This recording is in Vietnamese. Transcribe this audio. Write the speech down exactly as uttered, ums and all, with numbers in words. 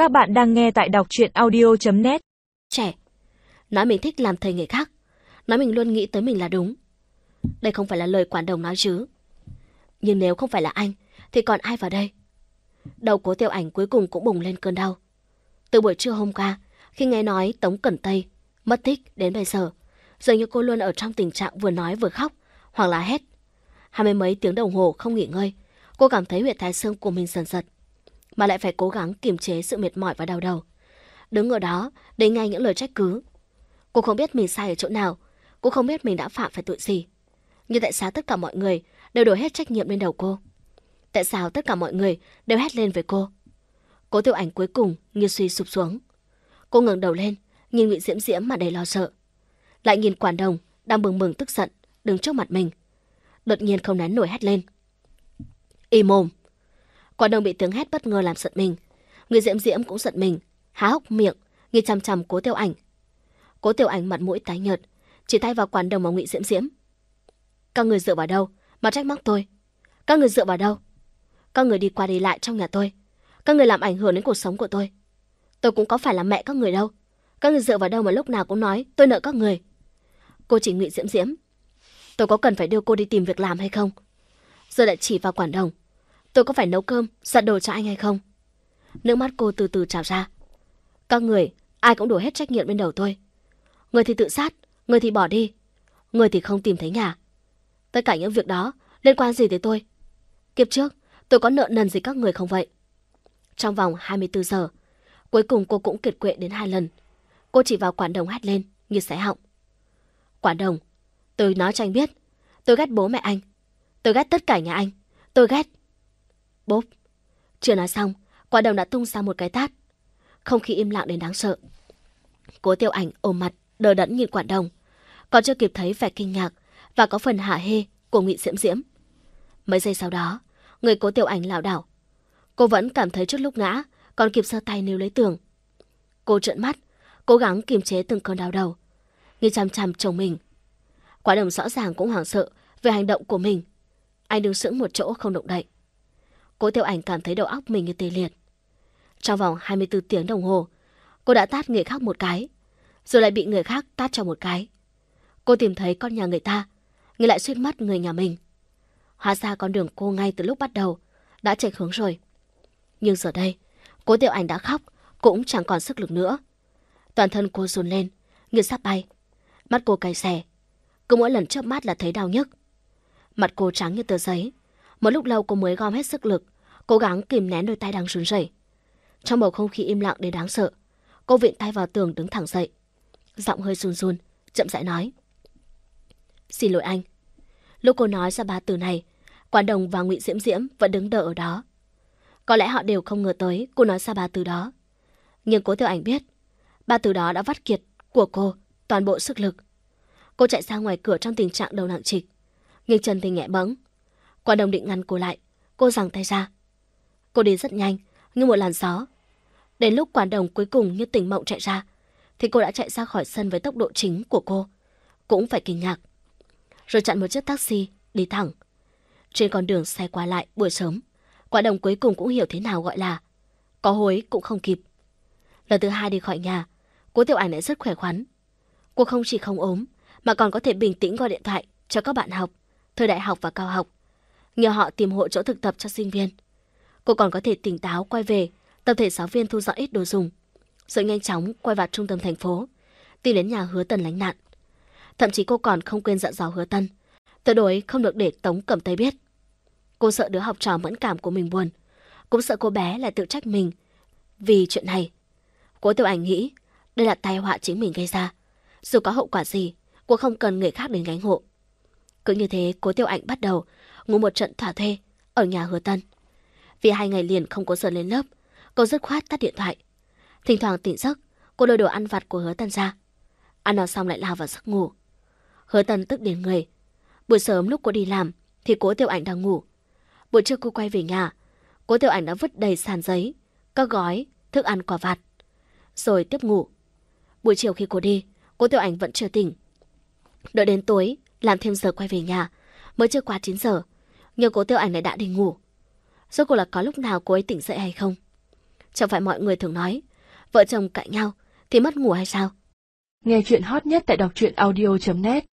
Các bạn đang nghe tại đọc truyện audio chấm net. Trẻ, nói mình thích làm thầy người khác, nói mình luôn nghĩ tới mình là đúng. Đây không phải là lời quản đồng nói chứ. Nhưng nếu không phải là anh, thì còn ai vào đây? Đầu Cố Tiểu Ảnh cuối cùng cũng bùng lên cơn đau. Từ buổi trưa hôm qua, khi nghe nói Tống Cẩn Tây mất tích đến bây giờ, dường như cô luôn ở trong tình trạng vừa nói vừa khóc, hoặc là hét. Hai mươi mấy tiếng đồng hồ không nghỉ ngơi, cô cảm thấy huyệt thái xương của mình dần giật, mà lại phải cố gắng kiềm chế sự mệt mỏi và đau đầu. Đứng ở đó, để nghe những lời trách cứ. Cô không biết mình sai ở chỗ nào, cô không biết mình đã phạm phải tội gì. Nhưng tại sao tất cả mọi người đều đổ hết trách nhiệm lên đầu cô? Tại sao tất cả mọi người đều hét lên với cô? Cố Tiểu Ảnh cuối cùng như suy sụp xuống. Cô ngẩng đầu lên, nhìn Ngụy Diễm Diễm mà đầy lo sợ. Lại nhìn Quản Đồng đang bừng bừng tức giận đứng trước mặt mình. Đột nhiên không nén nổi hét lên: "Im mồm!" Quản Đồng bị tiếng hét bất ngờ làm giận mình. Ngụy Diễm Diễm cũng giận mình, há hốc miệng nhìn chằm chằm Cố Tiểu Ảnh. Cố Tiểu Ảnh mặt mũi tái nhợt, chỉ tay vào Quản Đồng và Ngụy Diễm Diễm. "Các người dựa vào đâu mà trách móc tôi? Các người dựa vào đâu? Các người đi qua đi lại trong nhà tôi, các người làm ảnh hưởng đến cuộc sống của tôi. Tôi cũng có phải là mẹ các người đâu. Các người dựa vào đâu mà lúc nào cũng nói tôi nợ các người?" Cô chỉ Ngụy Diễm Diễm: "Tôi có cần phải đưa cô đi tìm việc làm hay không?" Giờ lại chỉ vào Quản Đồng: "Tôi có phải nấu cơm, giặt đồ cho anh hay không?" Nước mắt cô từ từ trào ra. "Các người, ai cũng đổ hết trách nhiệm lên đầu tôi. Người thì tự sát, người thì bỏ đi, người thì không tìm thấy nhà. Tất cả những việc đó liên quan gì tới tôi? Kiếp trước, tôi có nợ nần gì các người không vậy?" Trong vòng hai mươi tư giờ, cuối cùng cô cũng kiệt quệ đến hai lần. Cô chỉ vào Quản Đồng hét lên như xé họng: "Quản Đồng, tôi nói cho anh biết, tôi ghét bố mẹ anh. Tôi ghét tất cả nhà anh. Tôi ghét..." Bốp. Chưa nói xong, Quản Đồng đã tung ra một cái tát. Không khí im lặng đến đáng sợ. Cố Tiểu Ảnh ôm mặt đờ đẫn nhìn Quản Đồng, còn chưa kịp thấy vẻ kinh ngạc và có phần hả hê của Ngụy Diễm Diễm. Mấy giây sau đó, người Cố Tiểu Ảnh lảo đảo. Cô vẫn cảm thấy trước lúc ngã còn kịp giơ tay níu lấy tường. Cô trợn mắt, cố gắng kiềm chế từng cơn đau đầu, nhìn chằm chằm chồng mình. Quản Đồng rõ ràng cũng hoảng sợ về hành động của mình. Anh đứng sững một chỗ không động đậy. Cố Tiểu Ảnh cảm thấy đầu óc mình như tê liệt. Trong vòng hai mươi tư tiếng đồng hồ, cô đã tát người khác một cái, rồi lại bị người khác tát cho một cái. Cô tìm thấy con nhà người ta, nhưng lại suýt mất người nhà mình. Hóa ra con đường cô ngay từ lúc bắt đầu đã chệch hướng rồi. Nhưng giờ đây, Cố Tiểu Ảnh đã khóc cũng chẳng còn sức lực nữa. Toàn thân cô run lên như sắp bay. Mắt cô cay xè, cứ mỗi lần chớp mắt là thấy đau nhức. Mặt cô trắng như tờ giấy. Một lúc lâu cô mới gom hết sức lực, cố gắng kìm nén đôi tay đang run rẩy. Trong bầu không khí im lặng đến đáng sợ, cô vịn tay vào tường đứng thẳng dậy, giọng hơi run run, chậm rãi nói: "Xin lỗi anh." Lúc cô nói ra ba từ này, Quản Đồng và Ngụy Diễm Diễm vẫn đứng đợi ở đó. Có lẽ họ đều không ngờ tới cô nói ra ba từ đó. Nhưng Cố Tiểu Ảnh biết, ba từ đó đã vắt kiệt của cô toàn bộ sức lực. Cô chạy ra ngoài cửa trong tình trạng đầu nặng trịch, nhưng chân thì nhẹ bẫng. Quản Đồng định ngăn cô lại, cô giằng tay ra. Cô đi rất nhanh như một làn gió. Đến lúc Quản Đồng cuối cùng như tỉnh mộng chạy ra, thì cô đã chạy ra khỏi sân với tốc độ chính của cô cũng phải kinh ngạc, rồi chặn một chiếc taxi đi thẳng. Trên con đường xe qua lại buổi sớm, Quản Đồng cuối cùng cũng hiểu thế nào gọi là có hối cũng không kịp. Lần thứ hai đi khỏi nhà, Cố Tiểu Ảnh lại rất khỏe khoắn. Cô không chỉ không ốm, mà còn có thể bình tĩnh gọi điện thoại cho các bạn học thời đại học và cao học, nhờ họ tìm hộ chỗ thực tập cho sinh viên. Cô còn có thể tỉnh táo quay về tập thể giáo viên thu dọn ít đồ dùng, rồi nhanh chóng quay vào trung tâm thành phố, tìm đến nhà Hứa Tần lánh nạn. Thậm chí cô còn không quên dặn dò Hứa Tần tuyệt đối không được để Tống Cẩm Tây biết. Cô sợ đứa học trò mẫn cảm của mình buồn, cũng sợ cô bé lại tự trách mình vì chuyện này. Cố Tiểu Ảnh nghĩ đây là tai họa chính mình gây ra, dù có hậu quả gì, cô không cần người khác đến gánh hộ. Cứ như thế, Cố Tiểu Ảnh bắt đầu ngủ một trận thỏa thuê ở nhà Hứa Tần. Vì hai ngày liền không có giờ lên lớp, cô dứt khoát tắt điện thoại. Thỉnh thoảng tỉnh giấc, cô lôi đồ ăn vặt của Hứa Tần ra, ăn no xong lại lao vào giấc ngủ. Hứa Tần tức đến người. Buổi sớm lúc cô đi làm thì Cố Tiểu Ảnh đang ngủ. Buổi trưa cô quay về nhà, Cố Tiểu Ảnh đã vứt đầy sàn giấy các gói thức ăn quả vặt, rồi tiếp ngủ. Buổi chiều khi cô đi, Cố Tiểu Ảnh vẫn chưa tỉnh. Đợi đến tối làm thêm giờ quay về nhà, mới chưa qua chín giờ, nhưng Cố Tiểu Ảnh lại đã đi ngủ. Rốt cuộc là có lúc nào cô ấy tỉnh dậy hay không? Chẳng phải mọi người thường nói, vợ chồng cãi nhau thì mất ngủ hay sao? Nghe chuyện hot nhất tại đọc truyện audio chấm net